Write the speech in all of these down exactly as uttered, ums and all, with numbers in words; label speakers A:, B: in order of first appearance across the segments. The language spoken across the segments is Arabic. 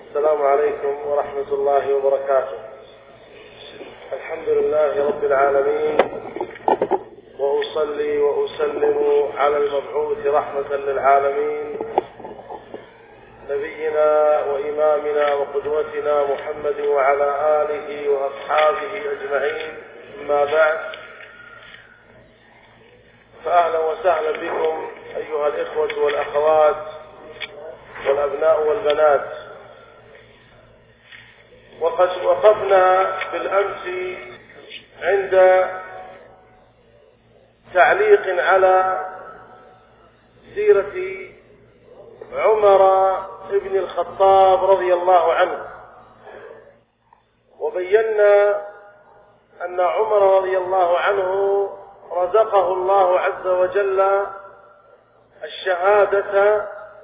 A: السلام عليكم ورحمة الله وبركاته. الحمد لله رب العالمين، وأصلي وأسلم على المبعوث رحمة للعالمين نبينا وإمامنا وقدوتنا محمد وعلى آله وأصحابه أجمعين. أما بعد، فأهلا وسهلا بكم أيها الإخوة والأخوات والأبناء والبنات. وقد وقفنا بالأمس عند تعليق على سيرة عمر بن الخطاب رضي الله عنه، وبينا أن عمر رضي الله عنه رزقه الله عز وجل الشهادة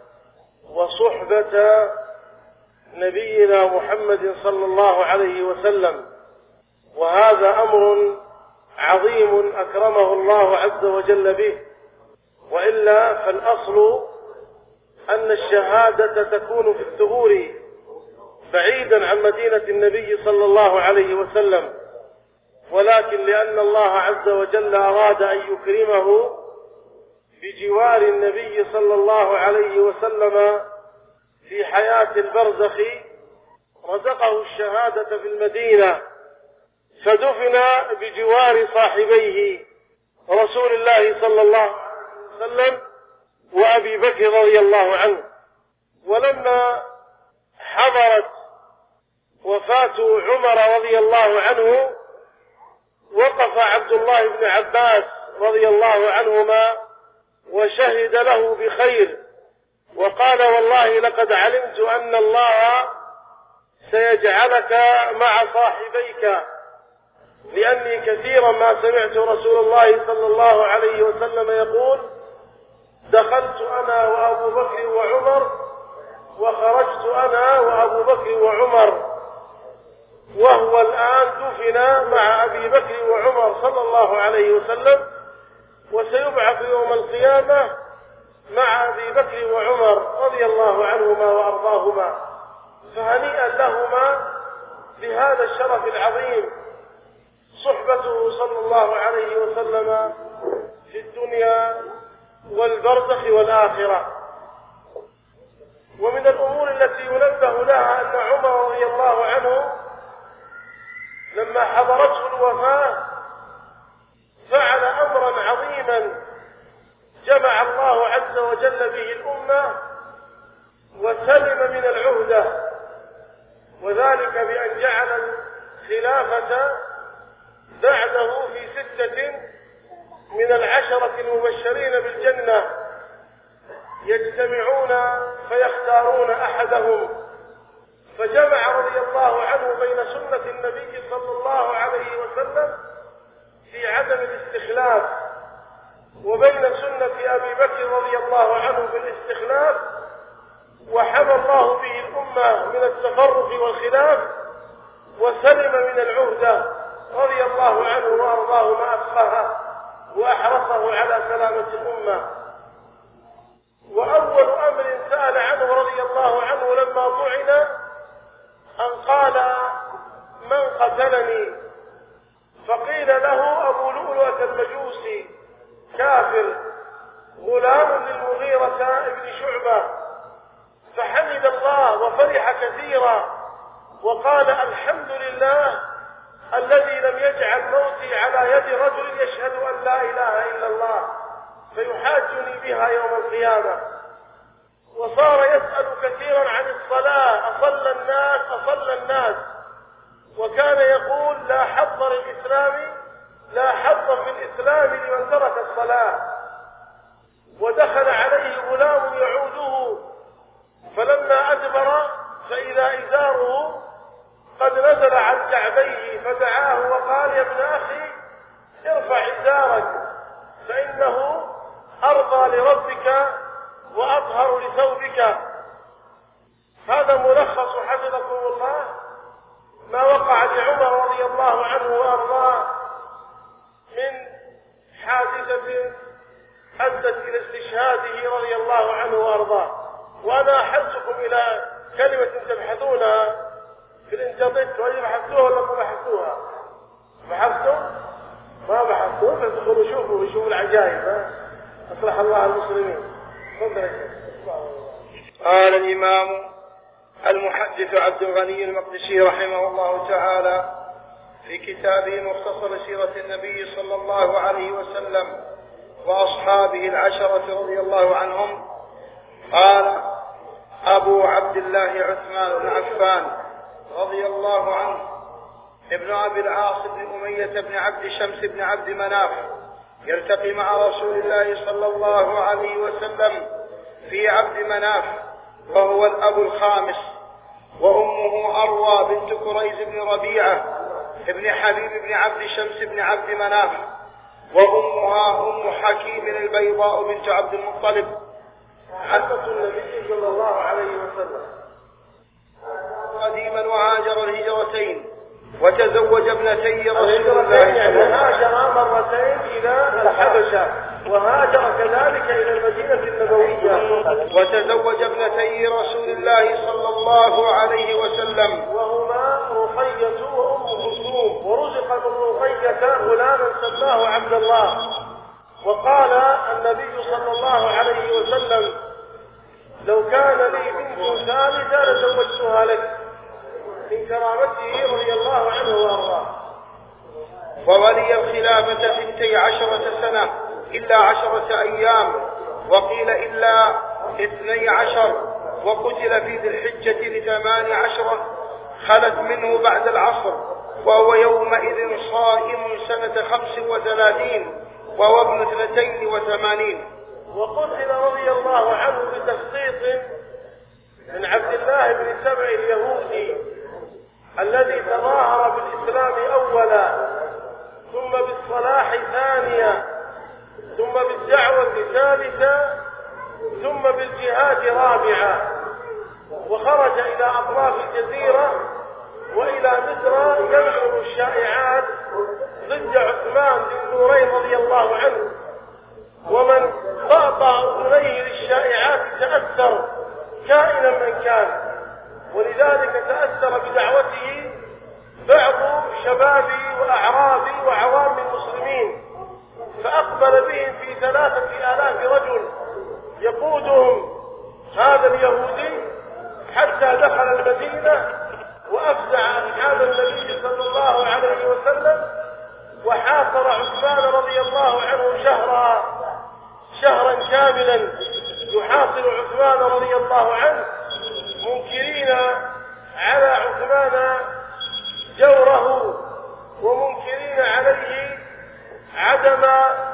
A: وصحبة نبينا محمد صلى الله عليه وسلم، وهذا أمر عظيم أكرمه الله عز وجل به، وإلا فالأصل أن الشهادة تكون في الثغور بعيدا عن مدينة النبي صلى الله عليه وسلم، ولكن لأن الله عز وجل أراد أن يكرمه بجوار النبي صلى الله عليه وسلم في حياة البرزخ رزقه الشهادة في المدينة، فدفن بجوار صاحبيه رسول الله صلى الله عليه وسلم وأبي بكر رضي الله عنه. ولما حضرت وفاة عمر رضي الله عنه وقف عبد الله بن عباس رضي الله عنهما وشهد له بخير، وقال: والله لقد علمت أن الله سيجعلك مع صاحبيك، لأني كثيرا ما سمعت رسول الله صلى الله عليه وسلم يقول: دخلت أنا وأبو بكر وعمر وخرجت أنا وأبو بكر وعمر، وهو الآن دفن مع أبي بكر وعمر صلى الله عليه وسلم، وسيبعث يوم القيامة مع أبي بكر وعمر رضي الله عنهما وأرضاهما، فهنيئا لهما بهذا الشرف العظيم، صحبته صلى الله عليه وسلم في الدنيا والبرزخ والآخرة. ومن الأمور التي ينبه لها أن عمر رضي الله عنه لما حضرته الوفاة فعل أمرا عظيما جمع الله عز وجل به الأمة وسلم من العهدة، وذلك بأن جعل الخلافة بعده في ستة من العشرة المبشرين بالجنة يجتمعون فيختارون أحدهم، فجمع رضي الله عنه بين سنة النبي صلى الله عليه وسلم في عدم الاستخلاف وبين سنة أبي بكر رضي الله عنه بالاستخلاف، وحمى الله به الأمة من التفرق والخلاف وسلم من العهدة رضي الله عنه وأرضاه ما أبقاها وأحرصه على سلامة الأمة. وأول أمر سأل عنه رضي الله عنه لما طعن أن قال: من قتلني؟ فقيل له: أبو لؤلؤة المجوسي كافر غلام للمغيرة بن شعبة، فحمد الله وفرح كثيرا وقال: الحمد لله الذي لم يجعل موتي على يد رجل يشهد أن لا إله إلا الله فيحاجني بها يوم القيامة. وصار يسأل كثيرا عن الصلاة: أصلى الناس أصلى الناس، وكان يقول: لا حظ للإسلام لا حظ في الإسلام لمن ترك الصلاة. ودخل عليه غلام يعوده، فلما أدبر فإذا إزاره قد نزل عن كعبيه، فدعاه وقال: يا ابن أخي ارفع إزارك فإنه أرضى لربك وأطهر لثوبك. هذا ملخص حفظكم الله ما وقع لعمر رضي الله عنه وأرضاه من حادثة أدت إلى استشهاده رضي الله عنه وأرضاه. وأنا أحلتكم إلى كلمة تبحثونها في الانترنت، وإذا بحثتوها ولا ما بحثتوها؟ بحثتم؟ ما بحثتوا، فادخلوا شوفوا شوفوا العجائب. أصلح الله المسلمين.
B: قال الإمام المحدث عبد الغني المقدسي رحمه الله تعالى في كتابه مختصر سيرة النبي صلى الله عليه وسلم وأصحابه العشرة رضي الله عنهم، قال أبو عبد الله عثمان بن عفان رضي الله عنه ابن أبي العاص بن أمية بن عبد شمس بن عبد مناف يلتقي مع رسول الله صلى الله عليه وسلم في عبد مناف، وهو الأب الخامس، وأمه أروى بنت كريز بن ربيعة ابن حبيب بن عبد شمس بن عبد مناف، وأمها أم حكيم البيضاء بنت عبد المطلب.
A: حدث النبي صلى الله عليه وسلم
B: قديما وهاجر الهجرتين وتزوج ابنتي رسول الله،
A: يعني هاجر مرتين إلى الحبشة وهاجر كذلك إلى المدينة النبوية،
B: وتزوج ابنتي رسول الله صلى الله عليه وسلم
A: وهما رقية وأم كلثوم، ورزق من رقية غلاما سماه عبد الله. وقال النبي صلى الله عليه وسلم لو كان لي بنت ثالثة لزوجتها لك، من كرامته رضي الله عنه وارضاه.
B: وولي الخلافة ستي عشرة سنة إلا عشرة أيام، وقيل إلا اثني عشر، وقتل في ذي الحجة لثمان عشرة خلت منه بعد العصر، وهو يومئذ صائم سنة خمس وثلاثين وهو ابن اثنتين وثمانين.
A: وقتل رضي الله عنه بتخطيط من عبد الله بن سبع اليهودي الذي تظاهر بالإسلام أولا، ثم بالصلاح ثانيا، ثم بالدعوة ثالثا، ثم بالجهاد رابعا، وخرج إلى أطراف الجزيرة وإلى مصر ينشر الشائعات ضد عثمان بن نورين رضي الله عنه. ومن طأطأ أذنيه للشائعات تأثر كائنا من كان، ولذلك تأثر بدعوته بعض شباب وأعراب وعوام المسلمين، فأقبل بهم في ثلاثة آلاف رجل يقودهم هذا اليهودي حتى دخل المدينة وأفزع أصحاب النبي صلى الله عليه وسلم، وحاصر عثمان رضي الله عنه شهرا شهرا كاملا يحاصر عثمان رضي الله عنه، منكرين على عثمان جوره، ومنكرين عليه عدم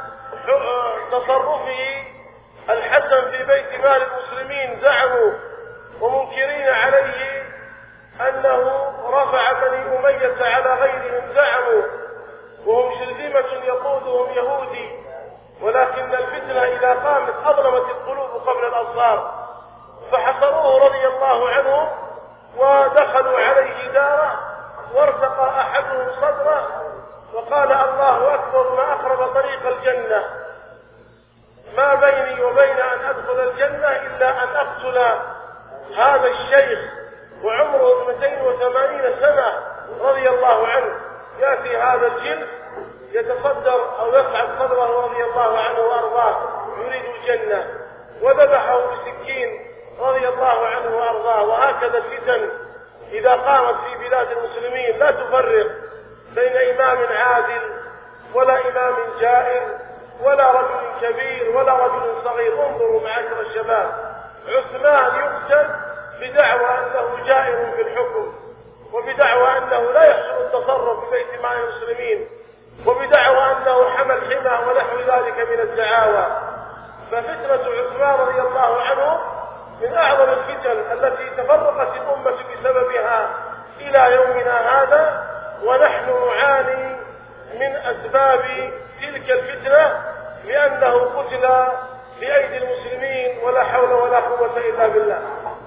A: تصرفه الحسن في بيت مال المسلمين زعموا، ومنكرين عليه أنه رفع بني أمية على غيرهم زعموا، وهم شرذمة يقودهم يهودي، ولكن الفتنة إذا قامت أظلمت القلوب قبل الأبصار، فحصروه رضي الله عنه ودخلوا عليه داره، وارتقى أحدهم صدره وقال الله أكبر ما أقرب طريق الجنة، ما بيني وبين أن أدخل الجنة إلا أن أقتل هذا الشيخ وعمره اثنتين وثمانين سنة رضي الله عنه، يأتي هذا الجن يتصدر أو يصعد صدره رضي الله عنه وأرضاه يريد الجنة، وذبحه بسكين رضي الله عنه وأرضاه. وهكذا الفتن إذا قامت في بلاد المسلمين لا تفرق بين إمام عادل ولا إمام جائر ولا رجل كبير ولا رجل صغير. انظروا معاشر الشباب، عثمان يقتل بدعوى أنه جائر في الحكم، وبدعوى أنه لا يحسن التصرف في بيت مال المسلمين، وبدعوى أنه حمل حمى ونحو ذلك من الدعاوى. ففتنة عثمان رضي الله عنه من أعظم الفتن التي تفرقت الأمة بسببها إلى يومنا هذا، ونحن نعاني من أسباب تلك الفتنة لأنه قتل بأيدي المسلمين، ولا حول ولا قوة إلا بالله.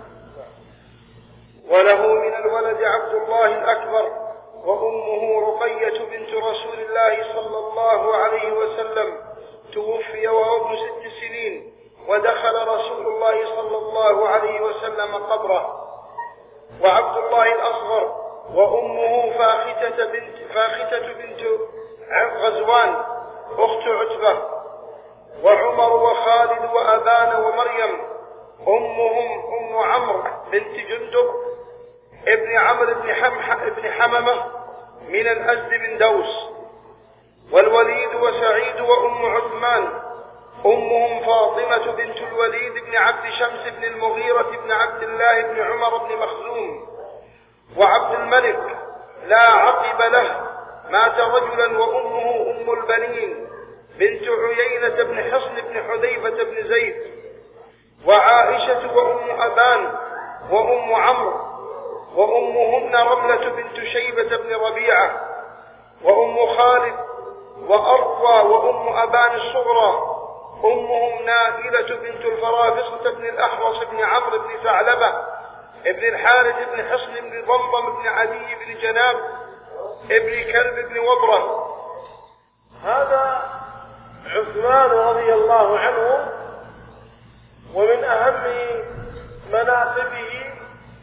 B: وله من الولد عبد الله الأكبر، وأمه رقية بنت رسول الله صلى الله عليه وسلم، توفي وهو ابن ست سنين، ودخل رسول الله صلى الله عليه وسلم قبره. وعبد الله الأصغر وأمه فاختة بنت, فاختة بنت غزوان أخت عتبة، وعمر وخالد وأبان ومريم أمهم أم عمرو بنت جندب ابن عمرو بن, حم بن حممة من الأزد بن دوس، والوليد وسعيد وأم عثمان أمهم فاطمة بنت الوليد بن عبد شمس بن المغيرة بن عبد الله بن عمر بن مخزوم، وعبد الملك لا عقب له مات رجلا وأمه أم البنين بنت عيينة بن حصن بن حذيفة بن زيد، وعائشة وأم أبان وأم عمرو وأمهن رملة بنت شيبة بن ربيعة، وأم خالد وأروى وأم أبان الصغرى أمهم نائلة بنت الفرافصة بن الأحوص بن عمرو بن ثعلبة ابن الحارث بن حصن بن ضمضم بن علي بن جناب ابن كلب بن وبرة.
A: هذا عثمان رضي الله عنه، ومن أهم مناقبه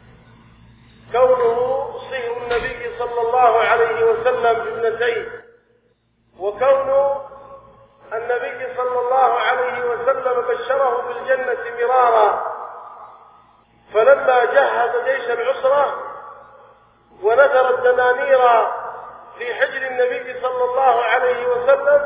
A: كونه صهر النبي صلى الله عليه وسلم بابنتيه، وكون النبي صلى الله عليه وسلم بشره بالجنة مرارا، فلما جهز جيش العسرة ونثر الدنانير في حجر النبي صلى الله عليه وسلم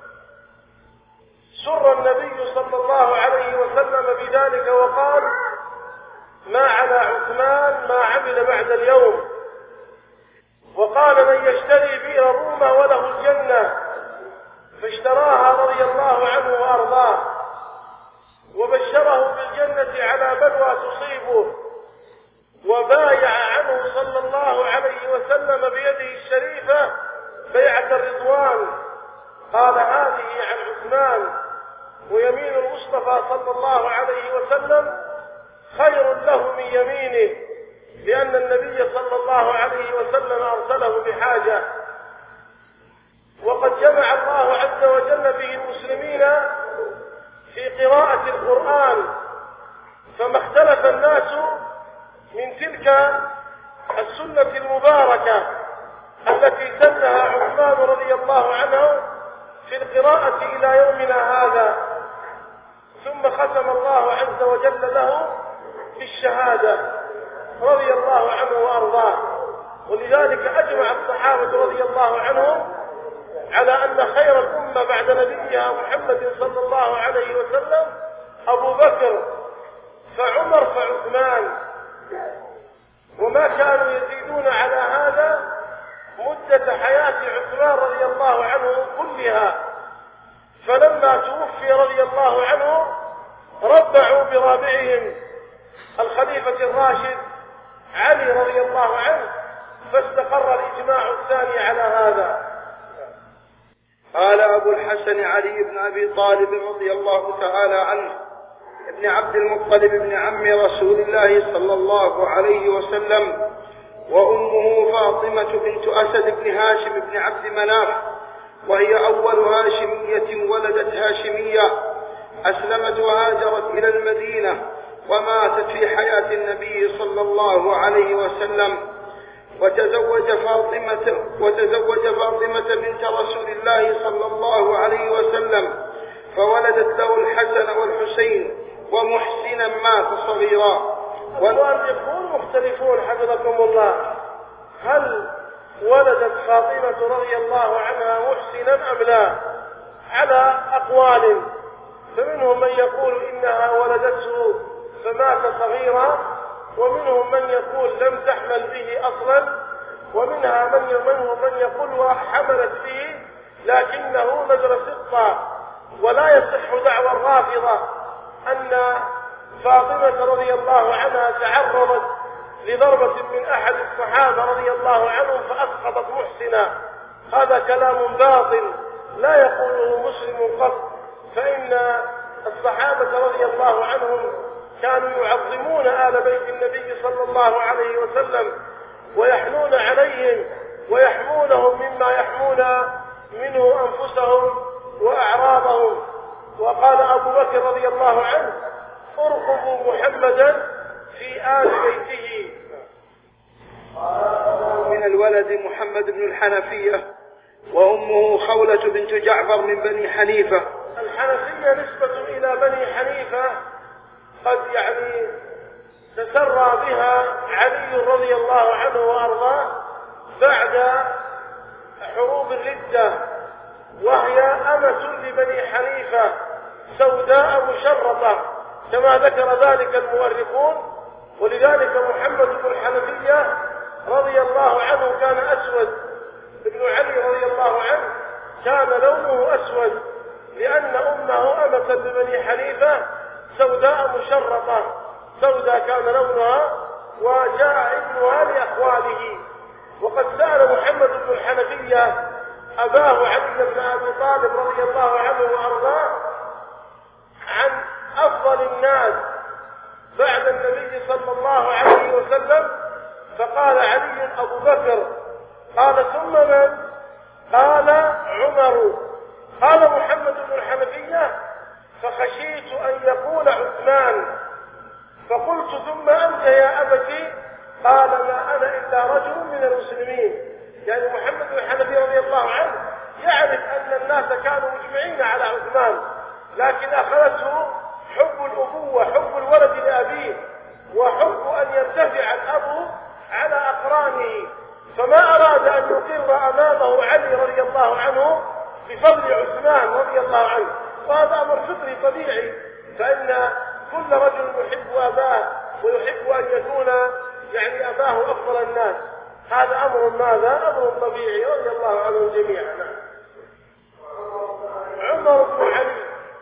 A: سر النبي صلى الله عليه وسلم بذلك وقال: ما على عثمان ما عمل بعد اليوم. وقال: من يشتري بئر روما وله الجنة، فاشتراها رضي الله عنه وأرضاه، وبشره بالجنة على بلوى تصيبه، وبايع عنه صلى الله عليه وسلم بيده الشريفة بيعة الرضوان. قال: هذه عن عثمان، ويمين المصطفى صلى الله عليه وسلم خير له من يمينه، لأن النبي صلى الله عليه وسلم أرسله بحاجة. وقد جمع الله عز وجل به المسلمين في قراءة القرآن، فما اختلف الناس من تلك السنة المباركة التي سنها عثمان رضي الله عنه في القراءة إلى يومنا هذا، ثم ختم الله عز وجل له بالشهادة رضي الله عنه وأرضاه. ولذلك أجمع الصحابة رضي الله عنهم على أن خير الأمة بعد نبيها محمد صلى الله عليه وسلم أبو بكر، فعمر، فعثمان، وما كانوا يزيدون على هذا مدة حياة عثمان رضي الله عنه كلها. فلما توفي رضي الله عنه ربعوا برابعهم الخليفة الراشد علي رضي الله عنه، فاستقر الإجماع الثاني على هذا.
B: قال أبو الحسن علي بن أبي طالب رضي الله تعالى عنه ابن عبد المطلب بن عم رسول الله صلى الله عليه وسلم، وأمه فاطمة بنت أسد بن هاشم بن عبد مناف، وهي أول هاشمية ولدت هاشمية، أسلمت وهاجرت إلى المدينة، وماتت في حياة النبي صلى الله عليه وسلم، وتزوج فاطمة وتزوج فاطمة بنت رسول الله صلى الله عليه وسلم، فولدت له الحسن والحسين، ومحسنا مات صغيرا.
A: والمؤرخون مختلفون حفظكم الله، هل ولدت فاطمة رضي الله عنها محسنا أم لا؟ على أقوال، فمنهم من يقول إنها ولدته فمات صغيرا، ومنهم من يقول لم تحمل به أصلا، ومنها من منهم من يقول وحملت به لكنه نزل سقطا. ولا يصح دعوى الرافضة أن فاطمة رضي الله عنها تعرضت لضربة من أحد الصحابة رضي الله عنهم فأسقطت محسنا، هذا كلام باطل لا يقوله مسلم قط، فإن الصحابة رضي الله عنهم كانوا يعظمون آل بيت النبي صلى الله عليه وسلم، ويحنون عليهم ويحمونهم مما يحمون منه أنفسهم وأعراضهم. وقال أبو بكر رضي الله عنه: ارقبوا محمدا في آل بيته،
B: من الولد محمد بن الحنفية، وأمه خولة بنت جعفر من بني حنيفة.
A: الحنفية نسبة إلى بني حنيفة قد يعني تسرى بها علي رضي الله عنه وأرضاه بعد حروب الردة، وهي أمة لبني حنيفة سوداء مشرطة كما ذكر ذلك المؤرخون. ولذلك محمد بن الحنفية رضي الله عنه كان أسود، ابن علي رضي الله عنه كان لونه أسود لأن أمه أمة لبني حنيفة سوداء مشرطة، سوداء كان لونها، وجاء ابنها لأخواله. وقد سأل محمد بن الحنفية أباه علي بن أبي طالب رضي الله عنه وأرضاه عن أفضل الناس بعد النبي صلى الله عليه وسلم، فقال علي أبو بكر. قال ثم من؟ قال عمر. قال محمد بن الحنفية فخشيت أن يقول عثمان، فقلت ثم أنت يا أبتي؟ قال ما أنا إلا رجل من المسلمين. يعني محمد بن الحنفية رضي الله عنه يعرف أن الناس كانوا مجمعين على عثمان، لكن أخذته حب الأبوة، حب الولد لأبيه، وحب أن يرتفع الأب على أقرانه، فما أراد أن يقر أمامه علي رضي الله عنه بفضل عثمان رضي الله عنه. وهذا أمر فطري طبيعي، فإن كل رجل يحب أباه ويحب أن يكون يعني أباه أفضل الناس، هذا أمر ماذا؟ أمر طبيعي رضي الله عنهم جميعا. عمر بن علي،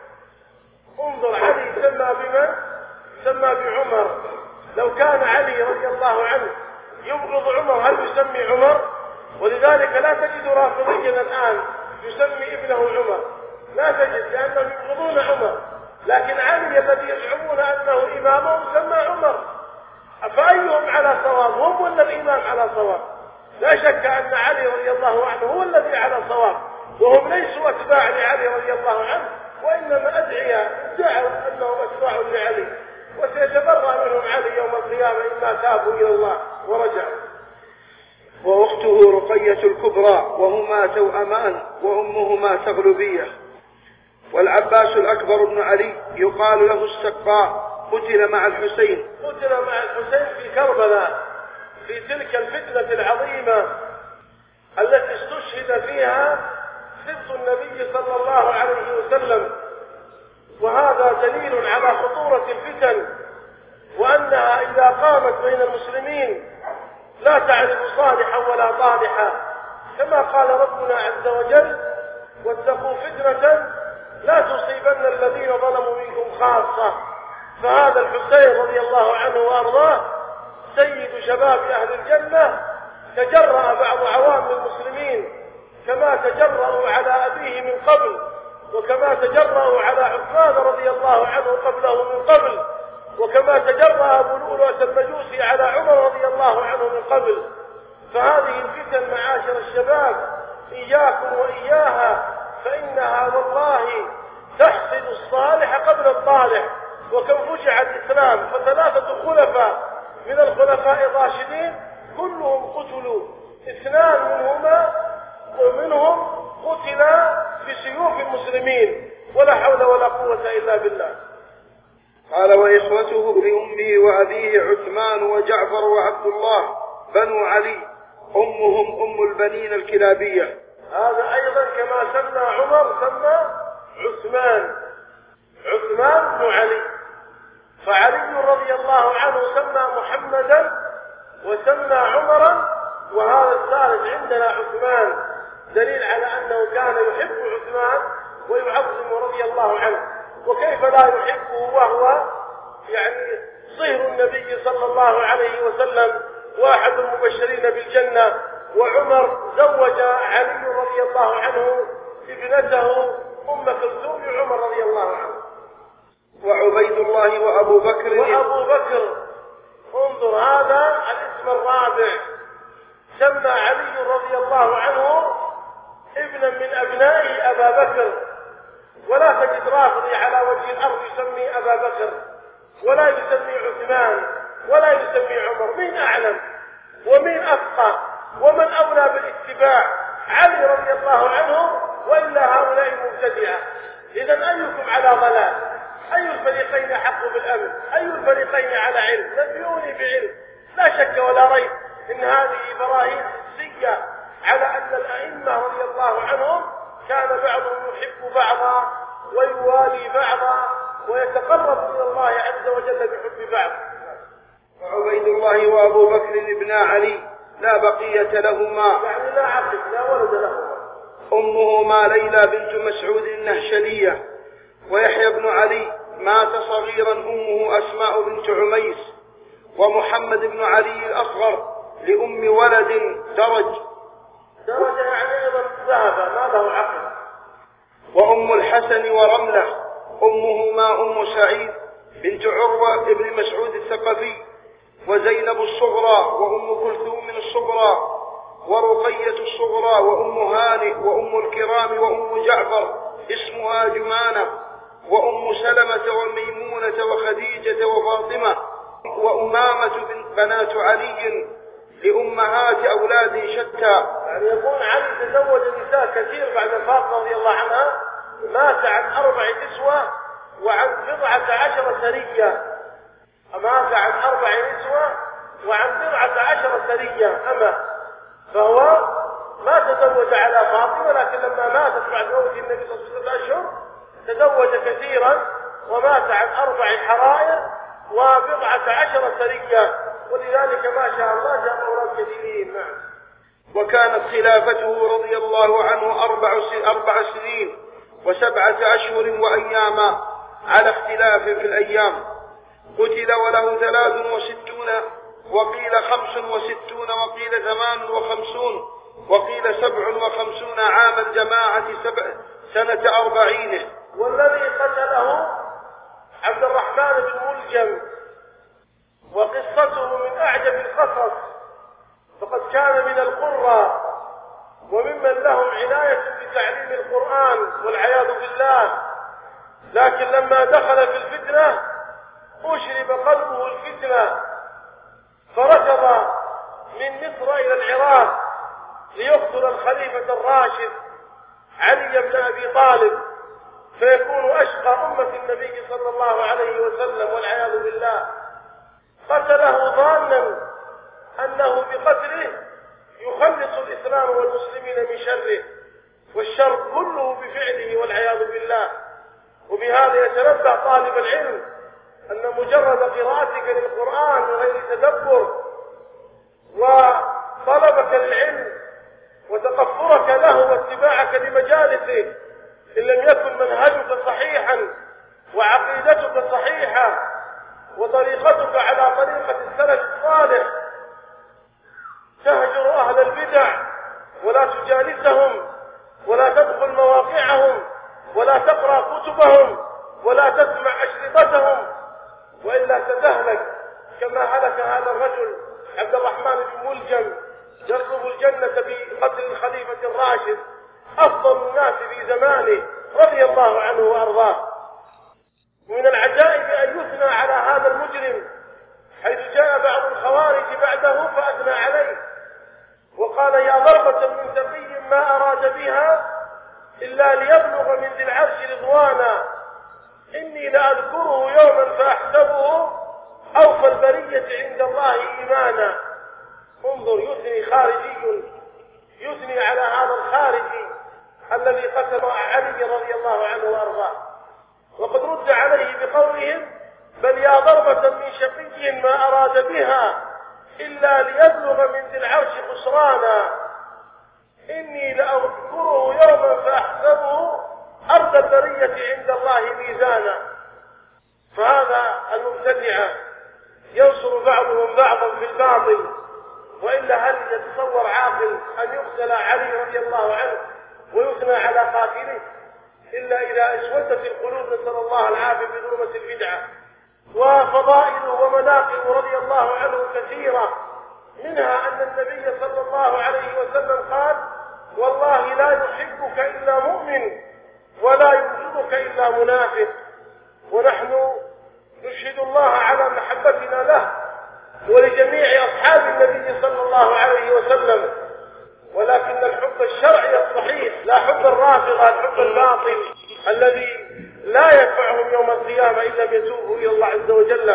A: انظر علي سمى بمن؟ سمى بعمر. لو كان علي رضي الله عنه يبغض عمر هل يسمي عمر؟ ولذلك لا تجد رافضيا الآن يسمي ابنه عمر، لا تجد، لأنهم يبغضون عمر. لكن علي الذي يزعمون أنه إمامهم سمى عمر، فأيهم على صواب، هم ولا الإمام على صواب؟ لا شك أن علي رضي الله عنه هو الذي على صواب، وهم ليسوا أتباع لعلي رضي الله عنه، وإنما أدعياء ادعوا أنهم أتباع لعلي، وسيتبرأ منهم علي يوم القيامة إما تابوا إلى الله ورجعوا.
B: وأخته رقية الكبرى، وهما توأمان، وأمهما تغلبية. والعباس الأكبر بن علي يقال له السقاء، قتل مع الحسين
A: قتل مع الحسين في كربلاء في تلك الفتنة العظيمة التي استشهد فيها سبط النبي صلى الله عليه وسلم. وهذا دليل على خطورة الفتن، وأنها إذا قامت بين المسلمين لا تعرف صالحا ولا طالحا، كما قال ربنا عز وجل: واتقوا فتنة لا تصيبن الذين ظلموا منكم خاصة. فهذا الحسين رضي الله عنه وأرضاه سيد شباب أهل الجنة، تجرأ بعض عوام المسلمين كما تجرأوا على أبيه من قبل، وكما تجرأوا على عثمان رضي الله عنه قبله من قبل، وكما تجرأ أبو لؤلؤة المجوسي على عمر رضي الله عنه من قبل. فهذه الفتن معاشر الشباب إياكم وإياها، فإنها والله تحصد الصالح قبل الطالح. وكم فجع الإسلام فثلاثة خلفاء من الخلفاء الراشدين كلهم قتلوا، اثنان منهما ومنهم قتلا بسيوف المسلمين، ولا حول ولا قوة إلا بالله.
B: قال: وإخوته لأمه وأبيه عثمان وجعفر وعبد الله بنو علي، أمهم أم البنين الكلابية.
A: هذا أيضا كما سمى عمر سمى عثمان، عثمان بن علي. فعلي رضي الله عنه سمى محمدا وسمى عمرا، وهذا الثالث عندنا عثمان، دليل على أنه كان يحب عثمان ويعظم رضي الله عنه. وكيف لا يحبه وهو يعني صهر النبي صلى الله عليه وسلم، واحد المبشرين بالجنة. وعمر زوج علي رضي الله عنه ابنته أم كلثوم عمر رضي الله عنه.
B: وعبيد الله وأبو بكر
A: وأبو بكر، انظر هذا الاسم الرابع، سمى علي رضي الله عنه ابنا من أبنائه أبا بكر. ولا تجد رافضي على وجه الأرض يسمي أبا بكر، ولا يسمي عثمان، ولا يسمي عمر. مين أعلم ومين أفقه ومن أولى بالاتباع؟ علي رضي الله عنه وإلا هؤلاء المبتدعة. إذا أيكم على ضلال؟ أي الفريقين أحق بالأمن؟ أي الفريقين على علم؟ نبئوني بعلم. لا شك ولا ريب إن هذه براهين حسية على أن الأئمة رضي الله عنهم كان بعضهم يحب بعضا ويوالي بعضا ويتقرب إلى الله عز وجل بحب بعض.
B: وعبيد الله وأبو بكر ابن علي لا بقية لهما،
A: يعني لا عقل لا ولد لهما.
B: أمهما ليلى بنت مسعود النهشلية، ويحيى بن علي مات صغيرا، أمه أسماء بنت عميس، ومحمد بن علي الأصغر لأم ولد درج
A: درج يعني أيضا ذهب ما له عقل.
B: وأم الحسن ورملة، أمهما أم سعيد بنت عروة ابن مسعود الثقفي، وزينب الصغرى وأم كلثوم الصغرى، ورقية الصغرى وأم هانئ، وأم الكرام وأم جعفر اسمها جمانة، وأم سلمة وميمونة وخديجة وفاطمة، وأمامة بنات علي لأمهات أولاد شتى.
A: يعني يقول علي تزوج نساء كثير بعد فاطمة رضي الله عنها، مات عن أربع نسوة وعن بضعة عشر سرية. مات عن أربع نسوة وعن بضعة عشر سرية أما، فهو ما تزوج على فاطمة، لكن لما ماتت بعد موت النبي صلى الله عليه وسلم تزوج كثيرا ومات عن أربع حرائر وبضعة عشر سرية، ولذلك ما شاء الله جاء أولاد كثيرين. نعم.
B: وكانت خلافته رضي الله عنه أربع أربع سنين وسبعة أشهر وأياما على اختلاف في الأيام. قتل وله ثلاث وستون وقيل خمس وستون وقيل ثمان وخمسون وقيل سبع وخمسون عام الجماعة سبع سنة أربعين.
A: والذي قتله عبد الرحمن بن ملجم، وقصته من أعجب القصص، فقد كان من القرى وممن لهم عناية بتعليم القرآن والعياذ بالله، لكن لما دخل في الفتنة أشرب قلبه الفتنة، فركض من مصر إلى العراق ليقتل الخليفة الراشد علي بن أبي طالب، فيكون أشقى أمة النبي صلى الله عليه وسلم والعياذ بالله. قتله ظانا أنه بقتله يخلص الإسلام والمسلمين من شره، والشر كله بفعله والعياذ بالله. وبهذا يتنبه طالب العلم أن مجرد قراءتك للقرآن بغير تدبر وطلبك للعلم وتقفرك له واتباعك لمجالسه، إن لم يكن منهجك صحيحا وعقيدتك صحيحة وطريقتك على طريقة السلف الصالح، تهجر أهل البدع ولا تجالسهم ولا تدخل مواقعهم ولا تقرأ كتبهم ولا تسمع أشرطتهم، وإلا تتهلك كما هلك هذا الرجل عبد الرحمن بن ملجم يطلب الجنة بقتل الخليفة الراشد أفضل الناس في زمانه رضي الله عنه وأرضاه. ومن العجائب أن يثنى على هذا المجرم، حيث جاء بعض الخوارج بعده فأثنى عليه وقال: يا ضربة من تقي ما أراد بها إلا ليبلغ من ذي العرش رضوانا، إني لأذكره يوما فأحسبه أوفى البرية عند الله إيمانا. انظر، يثني خارجي يثني على هذا الخارجي الذي قتل علي رضي الله عنه وأرضاه، وقد رد عليه بقولهم: بل يا ضربة من شقي ما أراد بها إلا ليبلغ من ذي العرش خسرانا، إني لأذكره يوما فأحسبه أرض البرية عند الله ميزانا. فهذا المبتدعة ينصر بعضهم بعضا في الباطل، وإلا هل يتصور عاقل أن يقتل علي رضي الله عنه ويثنى على قاتله إلا إذا اسودت القلوب، نسأل الله العافية بظلمة البدعة. وفضائله ومناقبه رضي الله عنه كثيرة، منها أن النبي صلى الله عليه وسلم قال: والله لا يحبك إلا مؤمن ولا يبغضك إلا منافق. ونحن نشهد الله على محبتنا له ولجميع أصحاب النبي صلى الله عليه وسلم ولكن الحب الشرعي الصحيح، لا حب الرافضة الحب الباطل الذي لا ينفعهم يوم القيامة إلا بيتوبوا إلى الله عز وجل.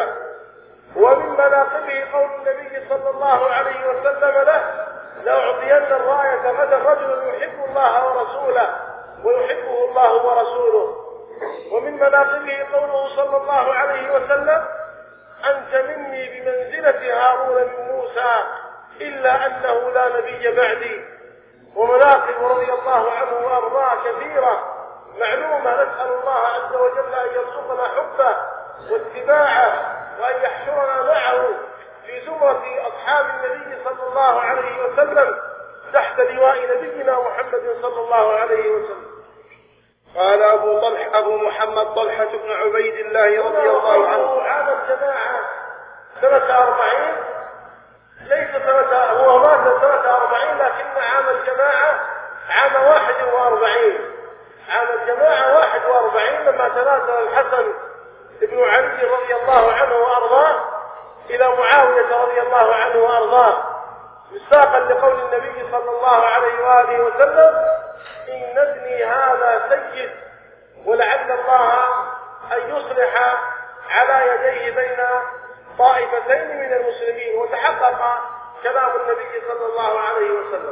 A: ومن مناقبه قول النبي صلى الله عليه وسلم له: لأعطين الراية غدا رجل يحب الله ورسوله ويحبه الله ورسوله. ومن مناقبه قوله صلى الله عليه وسلم: أنت مني بمنزلة هارون من موسى إلا أنه لا نبي بعدي. ومناقب رضي الله عنه وأرضاه كثيرة معلومة، نسأل الله عز وجل أن يرزقنا حبه واتباعه وأن يحشرنا معه في زمرة أصحاب النبي صلى الله عليه وسلم تحت لواء نبينا محمد صلى الله عليه وسلم.
B: قال أبو طلحة أبو محمد طلحة بن عبيد الله رضي الله عنه:
A: عام الجماعة سنة أربعين، ليس سنة، هو مات سنة أربعين لكن عام الجماعة عام واحد وأربعين. عام الجماعة واحد وأربعين لما تنازل الحسن ابن علي رضي الله عنه وأرضاه إلى معاوية رضي الله عنه وأرضاه، مصداقا لقول النبي صلى الله عليه وآله وسلم: إن ابني هذا سيد ولعل الله أن يصلح على يديه بين طائفتين من المسلمين. وتحقق كلام النبي صلى الله عليه وسلم.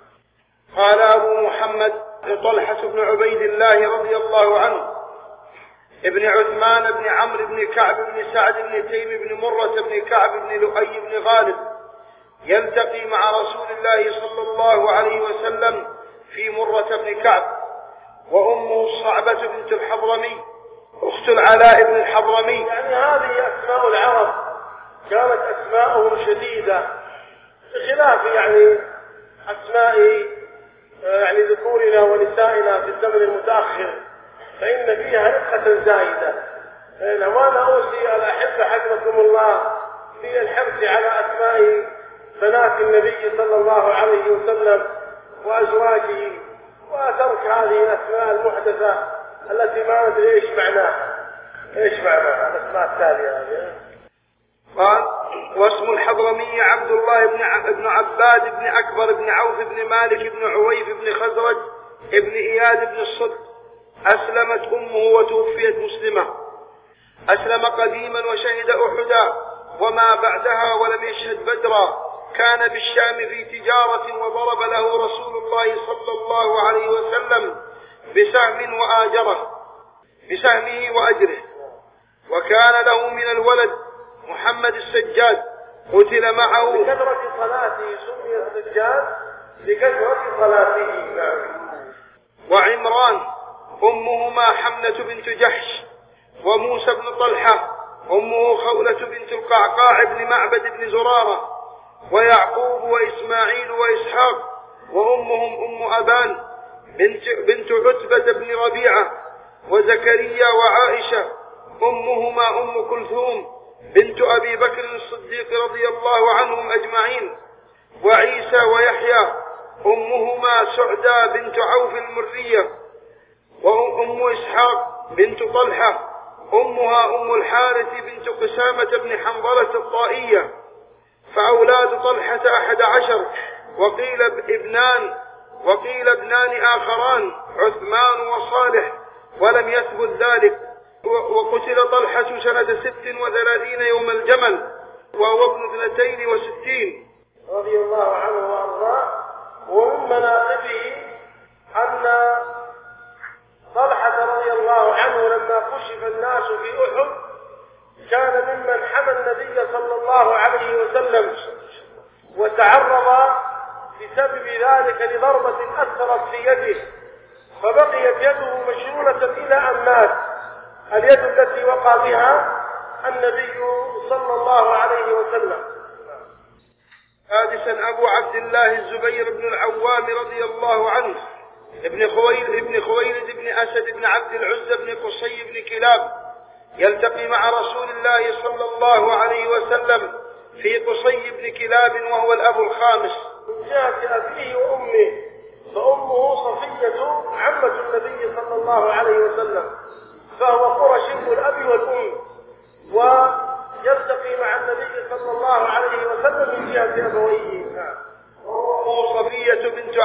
B: قال أبو محمد طلحة بن عبيد الله رضي الله عنه: ابن عثمان بن عمرو بن كعب بن سعد بن تيم بن مرة بن كعب بن لؤي بن غالب يلتقي مع رسول الله صلى الله عليه وسلم في مرة بن كعب، وأمه الصعبة بنت الحضرمي أخت العلاء بن الحضرمي.
A: يعني هذه أسماء العرب كانت أسماءهم شديدة بخلاف يعني أسماء يعني ذكورنا ونسائنا في الزمن المتأخر، فإن فيها رقة زايدة. وأنا أوصي الأحبة حفظكم الله في الحرص على أسماء بنات النبي صلى الله عليه وسلم وأزواجه، وترك هذه الأسماء المحدثة التي ما ندري إيش معناها. إيش معناها الأسماء التالية هذه؟
B: قال: واسم الحضرمي عبد الله بن ابن عباد بن أكبر بن عوف بن مالك بن عويف بن خزرج بن إياد بن الصدق. أسلمت أمه وتوفيت مسلمة. أسلم قديما وشهد أحدا وما بعدها ولم يشهد بدرا. كان بالشام في تجارة وضرب له رسول الله صلى الله عليه وسلم بسهم وآجره بسهمه وأجره. وكان له من الولد محمد السجاد قتل معه.
A: لكثرة صلاته سمي السجاد لكثرة صلاته.
B: وعمران أمهما حمنة بنت جحش. وموسى بن طلحة أمه خولة بنت القعقاع بن معبد بن زرارة. ويعقوب وإسماعيل وإسحاق وأمهم أم أبان بنت, بنت عتبة بن ربيعة. وزكريا وعائشة أمهما أم كلثوم بنت أبي بكر الصديق رضي الله عنهم أجمعين. وعيسى ويحيى أمهما سعدى بنت عوف المرية. وأم إسحاق بنت طلحة أمها أم الحارث بنت قسامة بن حنظلة الطائية. فأولاد طلحة أحد عشر، وقيل ابنان وقيل ابنان آخران عثمان وصالح، ولم يثبت ذلك. وقتل طلحة سنة ست وثلاثين يوم الجمل وهو ابن اثنتين وستين
A: رضي الله عنه وأرضاه. ومن مناقبه أن طلحة رضي الله عنه لما كشف الناس في أحد كان ممن حمى النبي صلى الله عليه وسلم، وتعرض بسبب ذلك لضربة أثرت في يده، فبقيت يده مشلولة إلى أن مات، اليد التي وقع بها النبي صلى الله عليه وسلم.
B: سادسا أبو عبد الله الزبير بن العوام رضي الله عنه ابن خويلد ابن خويلد بن أسد بن عبد العزى بن قصي بن كلاب يلتقي مع رسول الله صلى الله عليه وسلم في قصي بن كلاب وهو الأب الخامس.
A: من جهة أبيه وأمه، فأمه صفية عمة النبي صلى الله عليه وسلم، فهو قرشي الأب والأم، ويلتقي مع النبي صلى الله عليه وسلم من جهة أبويه.
B: أمه صفية بنت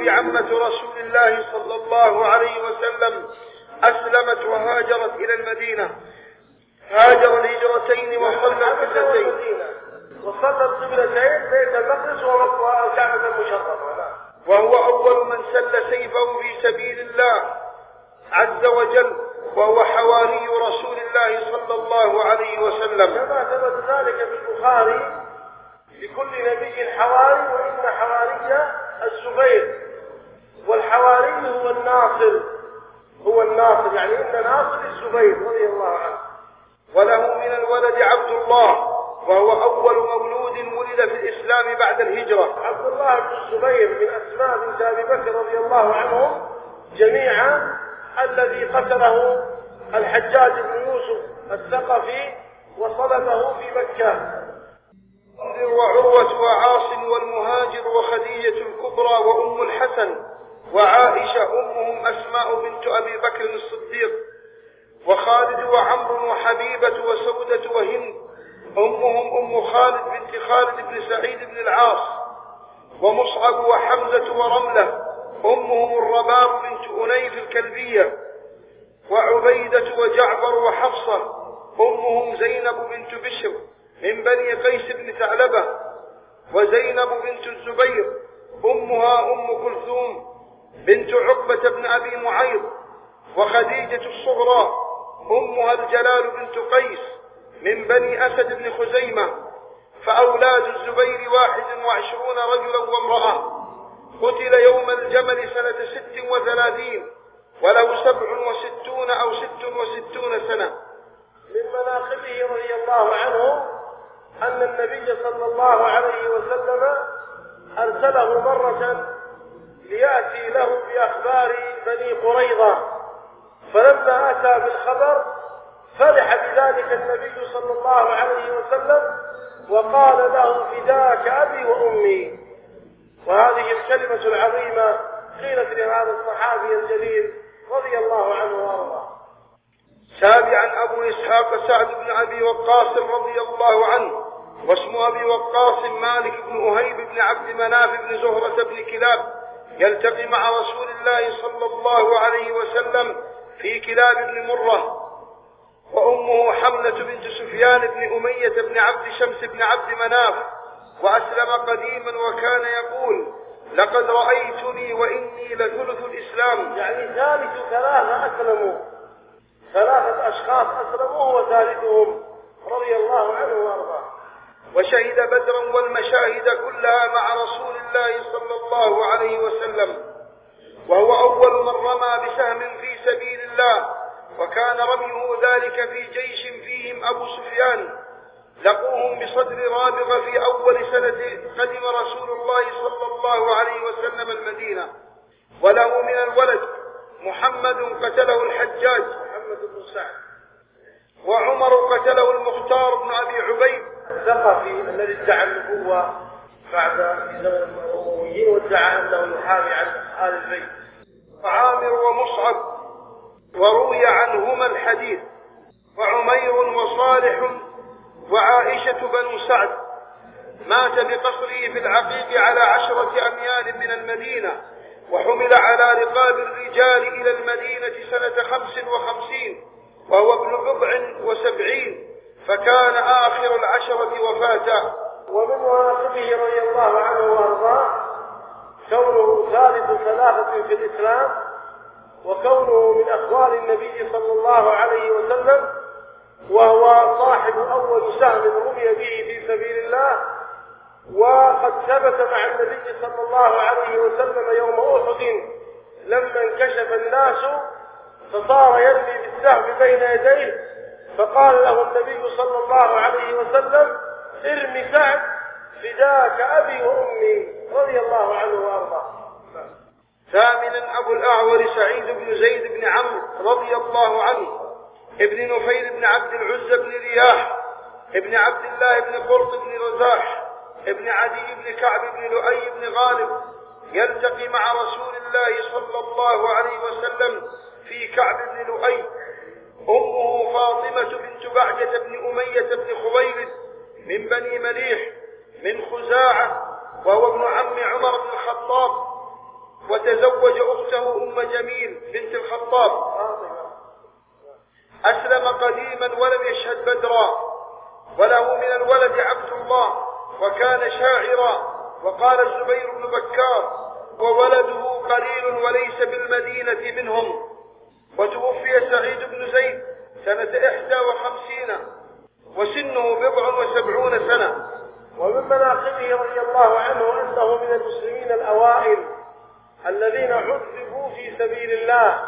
B: الطالب عمة رسول الله صلى الله عليه وسلم أسلمت وهاجرت إلى المدينة، هاجر الهجرتين وصلى القبلتين
A: وصلى القبلتين بيت المقدس والكعبة المشرفة،
B: وهو أول من سل سيفه في سبيل الله عز وجل، وهو حواري رسول الله صلى الله عليه وسلم،
A: كما ثبت ذلك في البخاري: لكل نبي حواري وإن حواري الزبير، والحواري هو الناصر، هو الناصر يعني إن ناصر الزبير رضي الله عنه.
B: وله من الولد عبد الله، وهو أول مولود ولد في الإسلام بعد الهجرة.
A: عبد الله بن الزبير من أسماء بنت أبي بكر رضي الله عنهم جميعا، الذي قتله الحجاج بن يوسف الثقفي وصلبه في مكة.
B: وعروة وعاصم والمهاجر وخديجة الكبرى وأم الحسن وعائشة أمهم أسماء بنت أبي بكر الصديق، وخالد وعمر وحبيبة وسودة وهند أمهم أم خالد بنت خالد بن سعيد بن العاص، ومصعب وحمزة ورملة أمهم الرباب بنت أنيف الكلبية، وعبيدة وجعفر وحفصة أمهم زينب بنت بشر من بني قيس بن ثعلبة، وزينب بنت الزبير أمها أم كلثوم بنت عقبة بن أبي معيط، وخديجة الصغرى أمها الجلال بنت قيس من بني أسد بن خزيمة. فأولاد الزبير واحد وعشرون رجلا وامرأة. قتل يوم الجمل سنة ست وثلاثين، وله سبع وستون أو ست وستون سنة.
A: من مناقبه رضي الله عنه أن النبي صلى الله عليه وسلم أرسله مرة ليأتي له بأخبار بني قريظة، فلما أتى بالخبر فرح بذلك النبي صلى الله عليه وسلم وقال له: فداك أبي وأمي. وهذه الكلمة العظيمة قيلت لهذا الصحابي الجليل رضي الله عنه وارضاه.
B: سابعا أبو إسحاق سعد بن أبي وقاص رضي الله عنه، واسم أبي وقاص مالك بن أهيب بن عبد مناف بن زهرة بن كلاب، يلتقي مع رسول الله صلى الله عليه وسلم في كلاب بن مرة. وأمه حملة بنت سفيان بن أمية بن عبد شمس بن عبد مناف، وأسلم قديما وكان يقول: لقد رأيتني وإني لثلث الإسلام.
A: يعني ثالث ثلاثة أسلموا، ثلاثة أشخاص أسلموا وثالثهم رضي الله عنه وأرضاه.
B: وشهد بدرا والمشاهد كلها مع رسول الله صلى الله عليه وسلم، وهو أول من رمى بسهم في سبيل الله، وكان رميه ذلك في جيش فيهم أبو سفيان. لقوهم بصدر رابغة في أول سنة قدم رسول الله صلى الله عليه وسلم المدينة. وله من الولد محمد قتله الحجاج
A: محمد بن سعد،
B: وعمر قتله المختار بن أبي عبيد
A: الثقفي الذي ادعى النبوة بعد زمن الأمويين وادعى أنه يحامي عن آل البيت،
B: وعامر ومصعب وروي عنهما الحديث، وعمير وصالح وعائشة بن سعد. مات بقصره في العقيق على عشرة أميال من المدينة، وحمل على رقاب الرجال إلى المدينة سنة خمس وخمسين، وهو ابن بضع وسبعين، فكان آخر العشرة وفاة.
A: ومن مناقبه رضي الله عنه وارضاه كونه ثالث ثلاثة في الإسلام، وكونه من أخوال النبي صلى الله عليه وسلم، وهو صاحب أول سهم رمي به في سبيل الله. وقد ثبت مع النبي صلى الله عليه وسلم يوم أحد لما انكشف الناس فصار يرمي بالسهم بين يديه، فقال له النبي صلى الله عليه وسلم: ارمي سعد فداك أبي وأمي رضي الله عنه وأرضاه.
B: ثامنا أبو الأعور سعيد بن زيد بن عمرو رضي الله عنه، ابن نفيل بن عبد العزى بن رياح، ابن عبد الله بن قرط بن رزاح، ابن عدي بن كعب بن لؤي بن غالب، يلتقي مع رسول الله صلى الله عليه وسلم في كعب بن لؤي. أمه فاطمة بنت بعجة بن أمية بن خويلد من بني مليح من خزاعة، وهو ابن عم عمر بن الخطاب. وتزوج أخته أم جميل بنت الخطاب. أسلم قديما ولم يشهد بدرا، وله من الولد عبد الله وكان شاعرا. وقال الزبير بن بكار: وولده قليل وليس بالمدينة منهم. وتوفي سعيد بن زيد سنة إحدى وخمسين وسنه بضع وسبعون سنة.
A: ومن مناقبه رضي الله عنه أنه من المسلمين الأوائل الذين عذبوا في سبيل الله،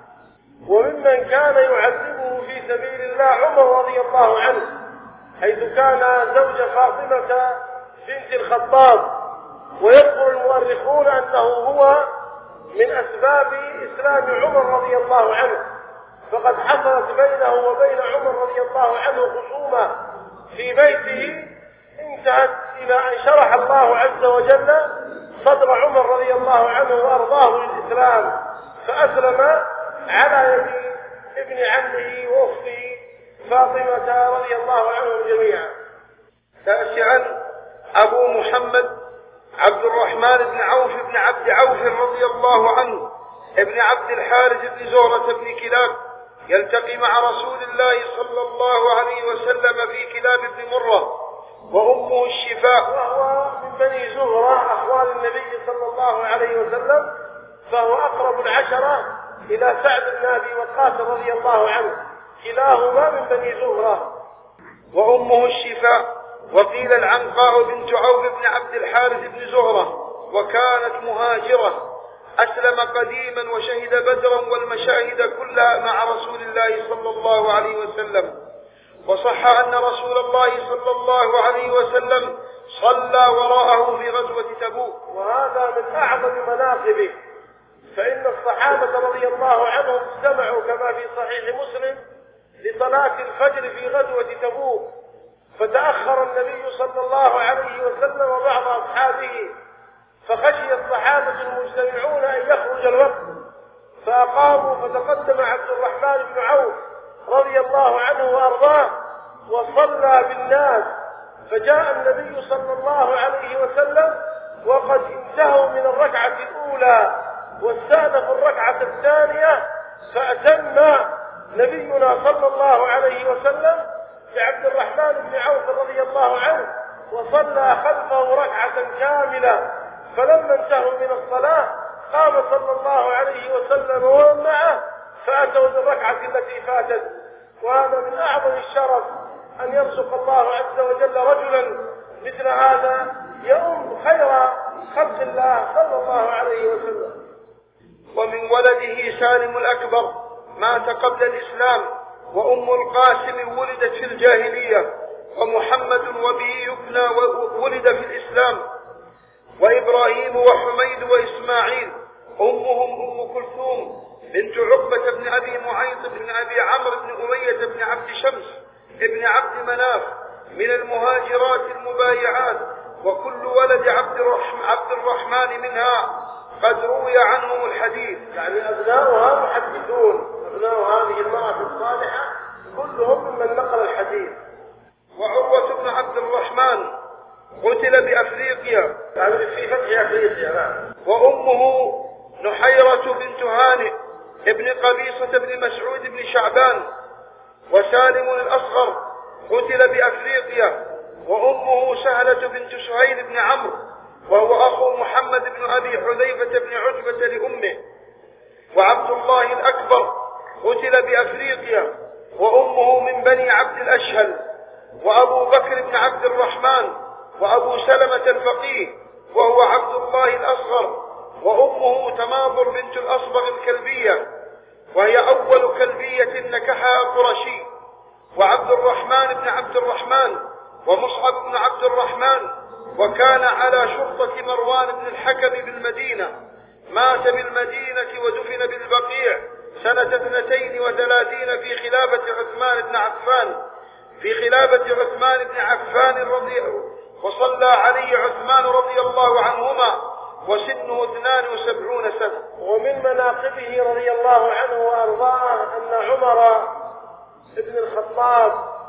A: وممن كان يعذبه في سبيل الله عمر رضي الله عنه، حيث كان زوج فاطمة بنت الخطاب. ويذكر المؤرخون أنه هو من أسباب إسلام عمر رضي الله عنه، فقد حصلت بينه وبين عمر رضي الله عنه خصومة في بيته انتهت إلى أن شرح الله عز وجل صدر عمر رضي الله عنه وأرضاه للإسلام، فأسلم على يد ابن عمه وأخته فاطمة رضي الله عنهم جميعا.
B: تاسعا أبو محمد عبد الرحمن بن عوف بن عبد عوف رضي الله عنه ابن عبد الحارث بن زهرة بن كلاب، يلتقي مع رسول الله صلى الله عليه وسلم في كلاب بن مرة، وأمه الشفاء،
A: وهو من بني زهرة أخوال النبي صلى الله عليه وسلم، فهو أقرب العشرة إلى سعد بن أبي وقاص رضي الله عنه، كلاهما من بني زهرة.
B: وأمه الشفاء، وقيل العنقاء بنت عوف بن عبد الحارث بن زهرة، وكانت مهاجرة. أسلم قديما وشهد بدرا والمشاهد كلها مع رسول الله صلى الله عليه وسلم. وصح أن رسول الله صلى الله عليه وسلم صلى وراءه في غزوة تبوك،
A: وهذا من أعظم مناقبه، فإن الصحابة رضي الله عنهم اجتمعوا كما في صحيح مسلم لصلاة الفجر في غزوة تبوك، فتأخر النبي صلى الله عليه وسلم وبعض أصحابه، فخشي الصحابة المجتمعون أن يخرج الوقت، فأقاموا، فتقدم عبد الرحمن بن عوف رضي الله عنه وأرضاه وصلى بالناس، فجاء النبي صلى الله عليه وسلم وقد انتهوا من الركعة الأولى واستأنفوا الركعة الثانية، فأتم نبينا صلى الله عليه وسلم لعبد الرحمن بن عوف رضي الله عنه وصلى خلفه ركعة كاملة. فلما انتهوا من الصلاة قام صلى الله عليه وسلم ومن معه فأتوا بالركعة التي فاتت. وهذا من أعظم الشرف أن يرزق الله عز وجل رجلا مثل هذا يؤم خير خلق الله صلى الله عليه وسلم.
B: ومن ولده سالم الأكبر مات قبل الإسلام، وأم القاسم ولدت في الجاهلية، ومحمد وبه يبنى ولد في الإسلام، وإبراهيم وحميد وإسماعيل. أمهم أم كلثوم بنت عقبة بن أبي معيط بن أبي عمرو بن أمية بن عبد شمس ابن عبد مناف من المهاجرات المبايعات، وكل ولد عبد الرحمن منها قد روي عنهم الحديث.
A: يعني أبناؤها محدثون، أبناء هذه المرأة الصالحة كلهم ممن نقل الحديث.
B: وعروة بن عبد الرحمن قتل بأفريقيا،
A: يعني في فتح أفريقيا.
B: وأمه نحيرة بنت هانئ ابن قبيصة بن مسعود بن شعبان. وسالم الأصغر قتل بأفريقيا، وأمه سهلة بنت سهيل بن عمرو، وهو أخو محمد بن أبي حذيفة بن عتبة لأمه. وعبد الله الأكبر قتل بأفريقيا، وأمه من بني عبد الأشهل. وأبو بكر بن عبد الرحمن، وأبو سلمة الفقيه وهو عبد الله الأصغر، وأمه تماضر بنت الأصبغ الكلبية، وهي أول كلبية نكحها قرشي. وعبد الرحمن بن عبد الرحمن ومصعب بن عبد الرحمن، وكان على شرطة مروان بن الحكم بالمدينة. مات بالمدينة ودفن بالبقيع سنة اثنتين وثلاثين في خلافة عثمان بن عفان في خلافة عثمان بن عفان رضي وصلى عليه عثمان رضي الله عنهما وسنه اثنان وسبعون سنة.
A: ومن مناقبه رضي الله عنه وأرضاه أن عمر بن الخطاب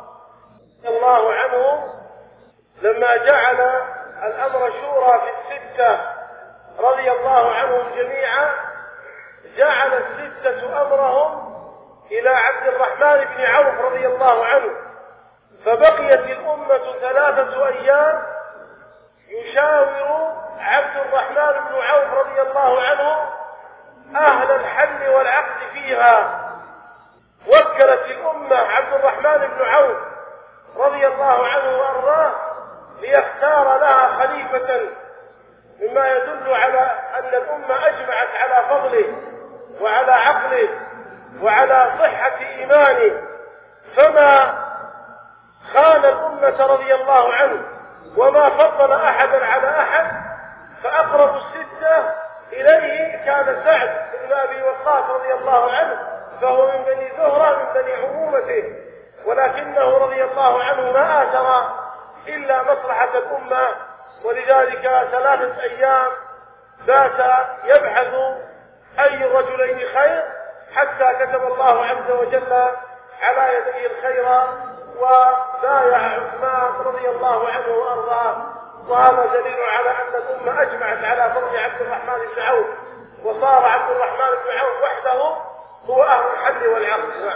A: رضي الله عنه لما جعل الأمر شورى في الستة رضي الله عنهم جميعا جعل الستة أمرهم إلى عبد الرحمن بن عوف رضي الله عنه، فبقيت الأمة ثلاثة أيام يشاور عبد الرحمن بن عوف رضي الله عنه أهل الحل والعقد فيها. وكلت الأمة عبد الرحمن بن عوف رضي الله عنه وأرضاه ليختار لها خليفة، مما يدل على أن الأمة أجمعت على فضله وعلى عقله وعلى صحة إيمانه، فما خان الأمة رضي الله عنه وما فضل أحدا على أحد. فأقرب الستة إليه كان سعد بن أبي وقاص رضي الله عنه، فهو من بني زهرة من بني عمومته، ولكنه رضي الله عنه ما آثر إلا مصلحة الأمة، ولذلك ثلاثة أيام بات يبحث أي الرجلين خير حتى كتب الله عز وجل على يديه الخير وبايع عثمان رضي الله عنه وأرضاه. وهذا دليل على أن الأمة أجمعت على فضل عبد الرحمن بن عوف، وصار عبد الرحمن بن عوف وحده هو أهل الحل والعقد.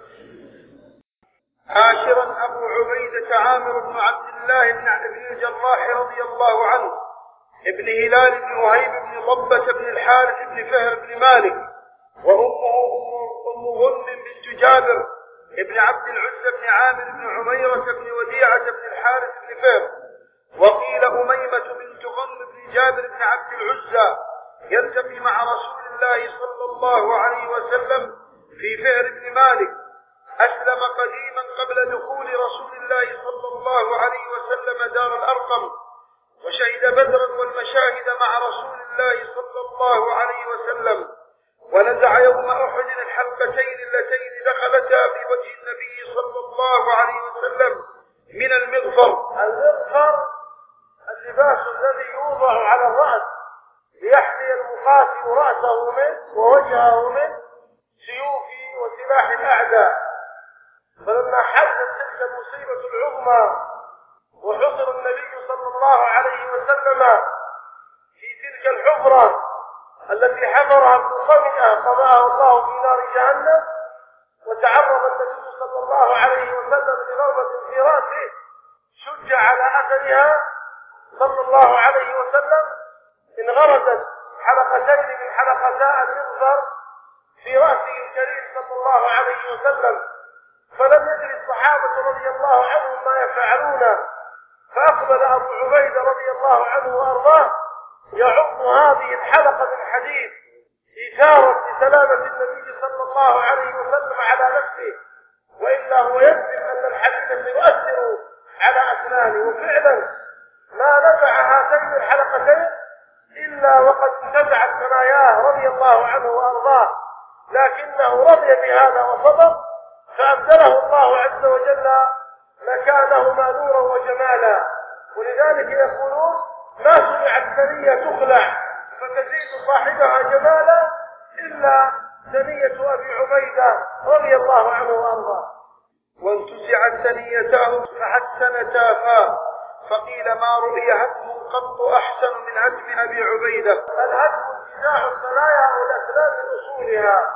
B: عاشرا أبو عبيدة عامر بن عبد الله بن الجراح رضي الله عنه ابن هلال بن وهيب بن ضبة بن الحارث بن فهر بن مالك، وأمه أم غنم بنت جابر ابن عبد العزى بن عامر بن عميرة بن وديعة بن الحارث بن فهر. وقيل أميمة بنت غنم بن جابر بن عبد العزى يلتقي مع رسول الله صلى الله عليه وسلم في فهر بن مالك، أسلم قديما قبل دخول رسول الله صلى الله عليه وسلم دار الأرقم، وشهد بدرا والمشاهد مع رسول الله صلى الله عليه وسلم، ونزع يوم أحد الحلقتين اللتين دخلتا في وجه النبي صلى الله عليه وسلم من المغفر.
A: المغفر اللباس الذي يوضع على الرأس ليحمي المقاتل رأسه منه ووجهه منه سيوف وسلاح الأعداء. فلما حدثت تلك المصيبة العظمى وحصر النبي صلى الله عليه وسلم في تلك الحفرة التي حفرها ابن قمئة قضاءه الله في نار جهنم، وتعرض النبي صلى الله عليه وسلم لضربة في رأسه شج على أثرها صلى الله عليه وسلم، انغرزت حلقتين من حلقتا المغفر في رأسه الكريم صلى الله عليه وسلم، فلم يدري الصحابة رضي الله عنهم ما يفعلون. فأقبل أبو عبيدة رضي الله عنه وأرضاه يعض هذه الحلقة من حديد إثارا لسلامة النبي صلى الله عليه وسلم على نفسه، وإلا هو يجزم أن الحديد سيؤثر على أسنانه. وفعلا ما نفع هاتين الحلقتين إلا وقد انتزعت ثناياه رضي الله عنه وأرضاه، لكنه رضي بهذا وصبر، فأبدله الله عز وجل مكانهما نورا وجمالا. ولذلك يقولون ما سمعت ثنية تخلع فتزيد صاحبها جمالا إلا ثنية أبي عبيدة رضي الله عنه وأرضاه.
B: وانتزعت ثنيتاه فحسنتا فاه، فقيل ما رؤي هدم قط أحسن من هدم أبي عبيدة.
A: الهدم انتزاع الثنايا والأسنان من أصولها.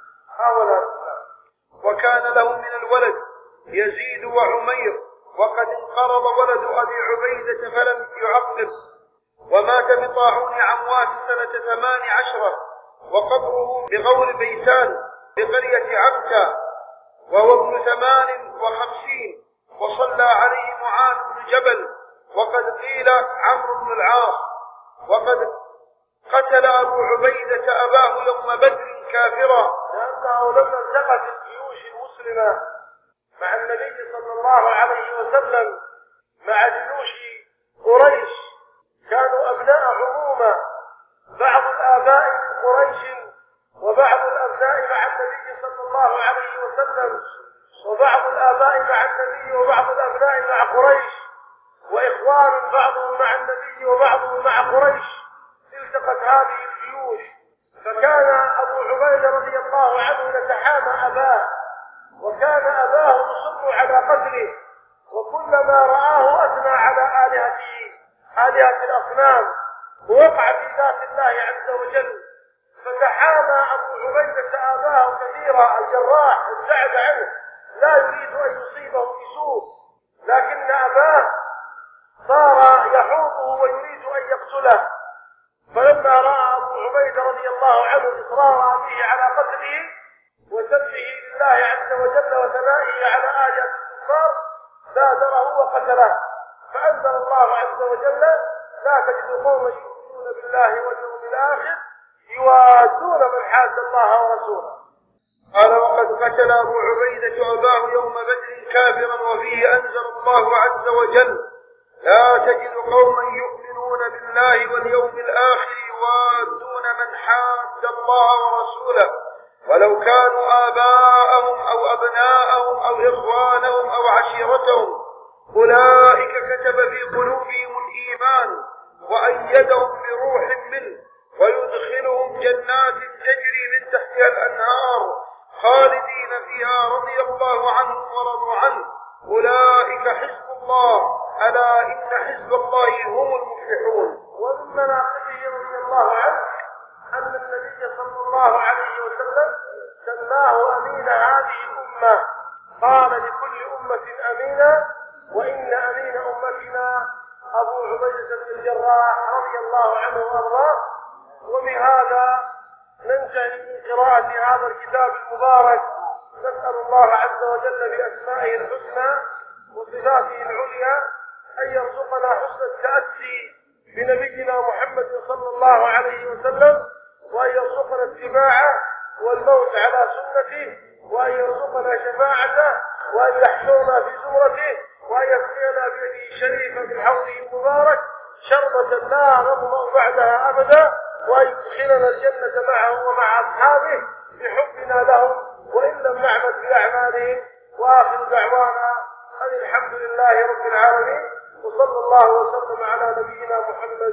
B: وكان له من الولد يزيد وعمير، وقد انقرض ولد أبي عبيدة فلم يعقب، ومات بطاعون عمواس سنة ثمان عشرة، وقبره بغور بيتان بقرية عمتا، وهو ابن ثمان وخمسين، وصلى عليه معاذ بن جبل، وقد قيل عمرو بن العاص. وقد قتل أبو عبيدة أباه يوم بدر كافرا،
A: لأنه لما التقت الجيوش المسلمة مع النبي صلى الله عليه وسلم مع جيوش قريش كانوا أبناء عمومة، بعض الآباء من قريش وبعض الأبناء مع النبي صلى الله عليه وسلم، وبعض الآباء مع النبي وبعض الأبناء مع قريش، وإخوان بعضهم مع النبي وبعضهم مع قريش. التقت هذه الجيوش، فكان أبو عبيدة رضي الله عنه يتحامى أباه، وكان أباه يصر على قتله، وكلما رآه أثنى على آلهته آلهة الأصنام، ووقع في ذات الله عز وجل، فتحامى أبو عبيدة آباه كثيرا. الجراح ابتعد عنه، لا يريد أن يصيبه بسوء، لكن أباه صار يحوطه ويريد أن يقتله. فلما رأى أبو عبيدة رضي الله عنه إصرار أبيه على قتله وسبه لله عز وجل وثنائه على آيات الكفار بادره وقتله. فأنزل الله عز وجل: لا تجد قوما يؤمنون بالله واليوم الآخر يوادون من حاد الله ورسوله.
B: قال: وقد قتل أبو عبيدة أباه يوم بدر كافرا، وفيه أنزل الله عز وجل: لا تجد قوما يؤمنون بالله واليوم الآخر يوادون من حاد الله ورسوله ولو كانوا آباءهم أو أبناءهم أو إخوانهم أو عشيرتهم، أولئك كتب في قلوبهم الإيمان وأيدهم بروح منه ويدخلهم جنات تجري من تحتها الأنهار خالدين فيها رضي الله عنهم ورضوا عنه، أولئك حزب الله، ألا إن حزب الله هم المفلحون.
A: ومن مناقبه رضي الله عنه أن النبي صلى الله عليه وسلم سماه أمين هذه الأمة، قال: لكل أمة أمينة، وإن أمين أمتنا أبو عبيدة بن الجراح رضي الله عنه وأرضاه. وبهذا ننتهي من قراءة هذا الكتاب المبارك. نسأل الله عز وجل بأسمائه الحسنى وصفاته العليا أن يرزقنا حسن التأسي بنبينا محمد صلى الله عليه وسلم، وأن يرزقنا اتباعه والموت على سنته، وأن يرزقنا شفاعته، وأن يحشرنا في زمرته، وأن يسقينا بيده الشريفة من حوضه المبارك شربة لا نظمأ بعدها أبدا، وأن يدخلنا الجنة معه ومع أصحابه بحبنا لهم وإن لم نعمل بأعمالهم. وآخر دعوانا أن الحمد لله رب العالمين، وصلى الله وسلم على نبينا محمد